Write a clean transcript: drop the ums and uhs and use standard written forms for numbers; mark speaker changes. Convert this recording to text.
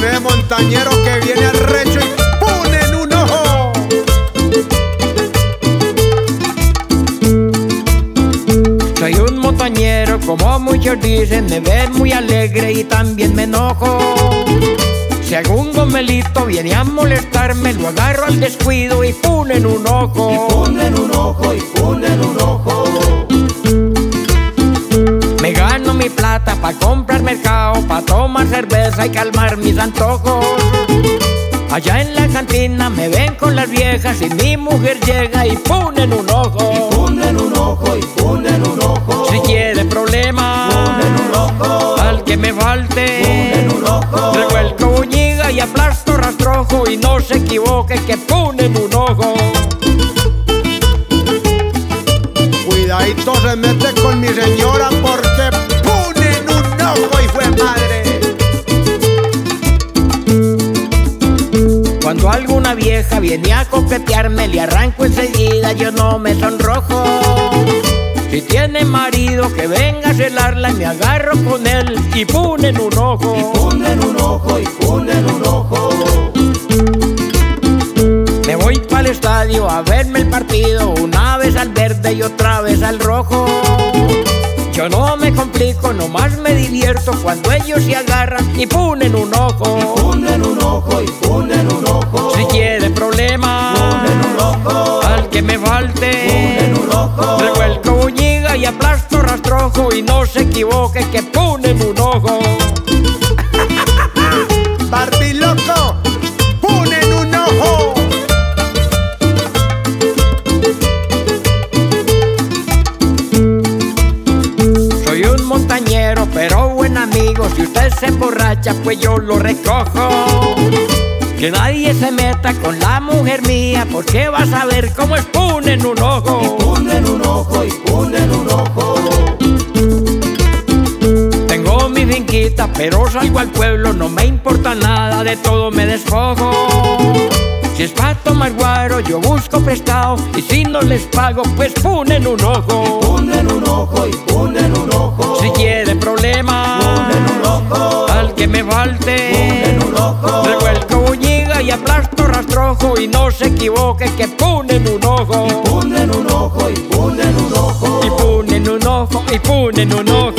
Speaker 1: ese montañero que viene al recho y pone en un ojo.
Speaker 2: Soy un montañero, como muchos dicen, me ven muy alegre y también me enojo. Si algún gomelito viene a molestarme, lo agarro al descuido y pone en un ojo.
Speaker 3: Y pone en un ojo, y pone en un ojo.
Speaker 2: Me gano mi plata pa' comprar mercado, pa' tomar cerveza y calmar mis antojos. Allá en la cantina me ven con las viejas y mi mujer llega y pone en un ojo.
Speaker 3: Y pone en un ojo, y pone en un ojo.
Speaker 2: Si quiere problemas,
Speaker 3: pone en un ojo.
Speaker 2: al que me falte,
Speaker 3: pone en un ojo.
Speaker 2: revuelco buñiga y aplasto rastrojo y no se equivoque que pone en un ojo.
Speaker 1: Cuidadito se mete con mi señora porque pone en un ojo y fue madre.
Speaker 2: Cuando alguna vieja viene a coquetearme, le arranco enseguida, yo no me sonrojo. Si tiene marido que venga a celarla, me agarro con él y pone en un ojo.
Speaker 3: Y pone en un ojo, y pone en un ojo.
Speaker 2: Me voy pa'l estadio a verme el partido, una vez al verde y otra vez al rojo. Yo no me complico, nomás me divierto cuando ellos se agarran y ponen un ojo.
Speaker 3: Y pone en un ojo, y pone en un ojo.
Speaker 2: Si quiere problemas,
Speaker 3: pone en un ojo.
Speaker 2: al que me falte,
Speaker 3: pone en un ojo.
Speaker 2: revuelco buñiga y aplasto rastrojo y no se equivoque que pone en un ojo.
Speaker 1: Barbiloco, pone en un ojo.
Speaker 2: Soy un montañero pero buen amigo, si usted se emborracha pues yo lo recojo. Que nadie se meta con la mujer mía, porque vas a ver cómo es pone en un ojo.
Speaker 3: Y pone en un ojo, y pone en un ojo.
Speaker 2: Tengo mi finquita pero salgo al pueblo, no me importa nada, de todo me despojo. Si es pa' tomar guaro yo busco prestado, y si no les pago pues pone en un ojo.
Speaker 3: Y pone en un ojo, y pone en un ojo.
Speaker 2: Si quiere problemas,
Speaker 3: pone en un ojo.
Speaker 2: al que me falte,
Speaker 3: pone en un ojo.
Speaker 2: revuelco buñiga y aplasto rastrojo y no se equivoque que pone en un ojo.
Speaker 3: Y pone en un ojo, y pone en un ojo.
Speaker 2: Y pone en un ojo, y pone en un ojo.